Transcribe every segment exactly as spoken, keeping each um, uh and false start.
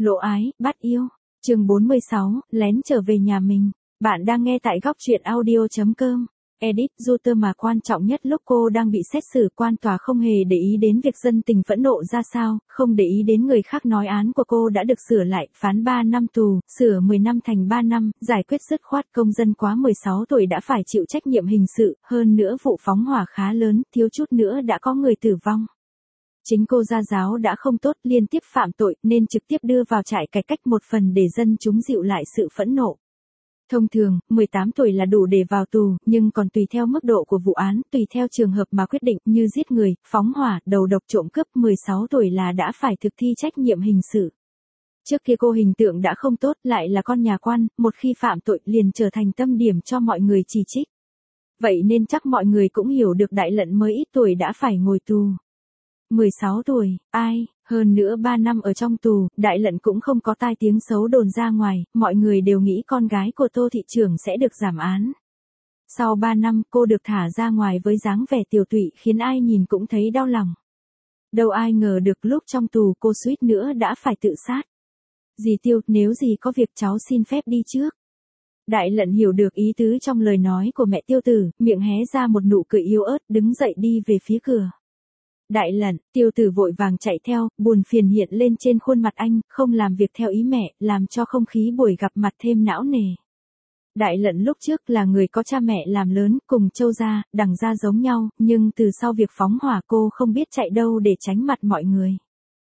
Lộ ái, bắt yêu. Chương bốn mươi sáu, lén trở về nhà mình. Bạn đang nghe tại góc truyện audio chấm com. Edit Rutter mà quan trọng nhất lúc cô đang bị xét xử, quan tòa không hề để ý đến việc dân tình phẫn nộ ra sao, không để ý đến người khác nói án của cô đã được sửa lại, phán ba năm tù, sửa mười năm thành ba năm, giải quyết dứt khoát, công dân quá mười sáu tuổi đã phải chịu trách nhiệm hình sự, hơn nữa vụ phóng hỏa khá lớn, thiếu chút nữa đã có người tử vong. Chính cô gia giáo đã không tốt, liên tiếp phạm tội nên trực tiếp đưa vào trại cải cách, một phần để dân chúng dịu lại sự phẫn nộ. Thông thường, mười tám tuổi là đủ để vào tù, nhưng còn tùy theo mức độ của vụ án, tùy theo trường hợp mà quyết định, như giết người, phóng hỏa, đầu độc, trộm cướp, mười sáu tuổi là đã phải thực thi trách nhiệm hình sự. Trước kia cô hình tượng đã không tốt, lại là con nhà quan, một khi phạm tội liền trở thành tâm điểm cho mọi người chỉ trích. Vậy nên chắc mọi người cũng hiểu được Đại Lận mới ít tuổi đã phải ngồi tù. mười sáu tuổi, ai, hơn nữa ba năm ở trong tù, Đại Lận cũng không có tai tiếng xấu đồn ra ngoài, mọi người đều nghĩ con gái của Tô thị trưởng sẽ được giảm án. Sau ba năm, cô được thả ra ngoài với dáng vẻ tiều tụy khiến ai nhìn cũng thấy đau lòng. Đâu ai ngờ được lúc trong tù cô suýt nữa đã phải tự sát. Dì Tiêu, nếu dì có việc cháu xin phép đi trước. Đại Lận hiểu được ý tứ trong lời nói của mẹ Tiêu Tử, miệng hé ra một nụ cười yếu ớt, đứng dậy đi về phía cửa. Đại Lận, Tiêu Tử vội vàng chạy theo, buồn phiền hiện lên trên khuôn mặt anh, không làm việc theo ý mẹ, làm cho không khí buổi gặp mặt thêm não nề. Đại Lận lúc trước là người có cha mẹ làm lớn, cùng Châu gia, Đằng gia giống nhau, nhưng từ sau việc phóng hỏa cô không biết chạy đâu để tránh mặt mọi người.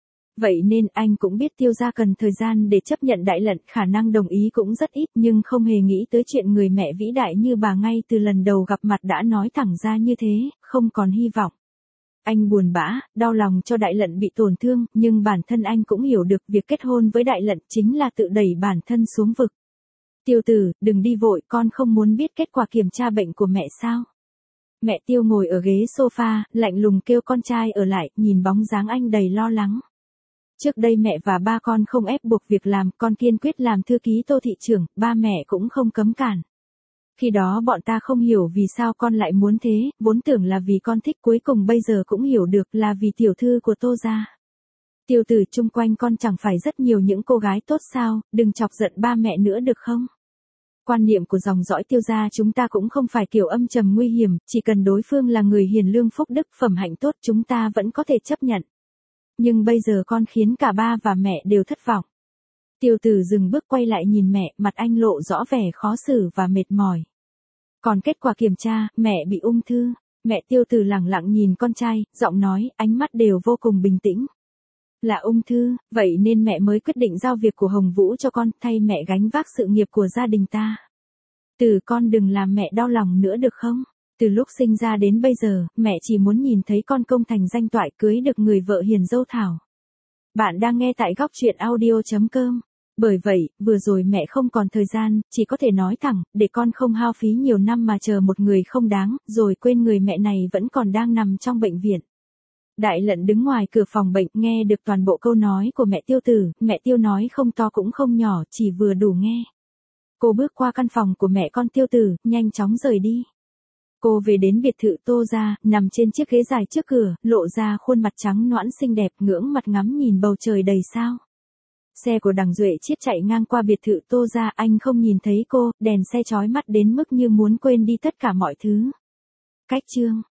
Vậy nên anh cũng biết Tiêu gia cần thời gian để chấp nhận Đại Lận, khả năng đồng ý cũng rất ít, nhưng không hề nghĩ tới chuyện người mẹ vĩ đại như bà ngay từ lần đầu gặp mặt đã nói thẳng ra như thế, không còn hy vọng. Anh buồn bã, đau lòng cho Đại Lận bị tổn thương, nhưng bản thân anh cũng hiểu được việc kết hôn với Đại Lận chính là tự đẩy bản thân xuống vực. Tiêu Tử, đừng đi vội, con không muốn biết kết quả kiểm tra bệnh của mẹ sao? Mẹ Tiêu ngồi ở ghế sofa, lạnh lùng kêu con trai ở lại, nhìn bóng dáng anh đầy lo lắng. Trước đây mẹ và ba con không ép buộc việc làm, con kiên quyết làm thư ký Tô thị trưởng, ba mẹ cũng không cấm cản. Khi đó bọn ta không hiểu vì sao con lại muốn thế, vốn tưởng là vì con thích, cuối cùng bây giờ cũng hiểu được là vì tiểu thư của Tô gia. Tiêu Tử, chung quanh con chẳng phải rất nhiều những cô gái tốt sao, đừng chọc giận ba mẹ nữa được không? Quan niệm của dòng dõi Tiêu gia chúng ta cũng không phải kiểu âm trầm nguy hiểm, chỉ cần đối phương là người hiền lương phúc đức, phẩm hạnh tốt chúng ta vẫn có thể chấp nhận. Nhưng bây giờ con khiến cả ba và mẹ đều thất vọng. Tiêu Tử dừng bước quay lại nhìn mẹ, mặt anh lộ rõ vẻ khó xử và mệt mỏi. Còn kết quả kiểm tra, mẹ bị ung thư. Mẹ Tiêu Tử lẳng lặng nhìn con trai, giọng nói, ánh mắt đều vô cùng bình tĩnh. Là ung thư, vậy nên mẹ mới quyết định giao việc của Hồng Vũ cho con, thay mẹ gánh vác sự nghiệp của gia đình ta. Từ con đừng làm mẹ đau lòng nữa được không? Từ lúc sinh ra đến bây giờ, mẹ chỉ muốn nhìn thấy con công thành danh toại, cưới được người vợ hiền dâu thảo. Bạn đang nghe tại góc truyện audio chấm com. Bởi vậy, vừa rồi mẹ không còn thời gian, chỉ có thể nói thẳng, để con không hao phí nhiều năm mà chờ một người không đáng, rồi quên người mẹ này vẫn còn đang nằm trong bệnh viện. Đại Lận đứng ngoài cửa phòng bệnh, nghe được toàn bộ câu nói của mẹ Tiêu Tử, mẹ Tiêu nói không to cũng không nhỏ, chỉ vừa đủ nghe. Cô bước qua căn phòng của mẹ con Tiêu Tử, nhanh chóng rời đi. Cô về đến biệt thự Tô gia, nằm trên chiếc ghế dài trước cửa, lộ ra khuôn mặt trắng nõn xinh đẹp, ngưỡng mặt ngắm nhìn bầu trời đầy sao. Xe của Đằng Duệ Chiết chạy ngang qua biệt thự Tô gia, anh không nhìn thấy cô, đèn xe chói mắt đến mức như muốn quên đi tất cả mọi thứ. Cách chương